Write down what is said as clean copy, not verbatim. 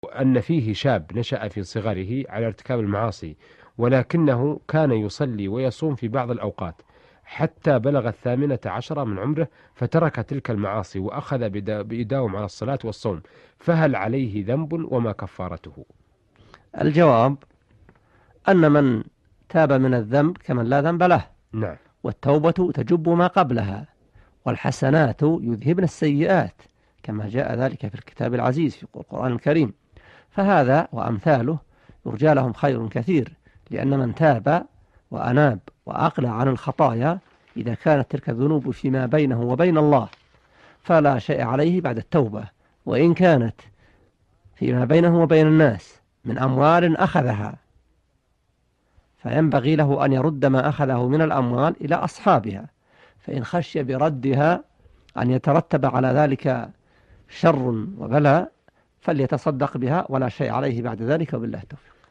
أن فيه شاب نشأ في صغره على ارتكاب المعاصي، ولكنه كان يصلي ويصوم في بعض الأوقات حتى بلغ 18 من عمره، فترك تلك المعاصي وأخذ بيداوم على الصلاة والصوم، فهل عليه ذنب وما كفارته؟ الجواب أن من تاب من الذنب كمن لا ذنب له، نعم. والتوبة تجب ما قبلها، والحسنات يذهبن السيئات، كما جاء ذلك في الكتاب العزيز في القرآن الكريم. فهذا وأمثاله يرجى لهم خير كثير، لأن من تاب وأناب وأقلع عن الخطايا إذا كانت تلك الذنوب فيما بينه وبين الله فلا شيء عليه بعد التوبة، وإن كانت فيما بينه وبين الناس من أموال أخذها فينبغي له أن يرد ما أخذه من الأموال إلى أصحابها، فإن خشي بردها أن يترتب على ذلك شر وبلاء فليتصدق بها ولا شيء عليه بعد ذلك، وبالله التوفيق.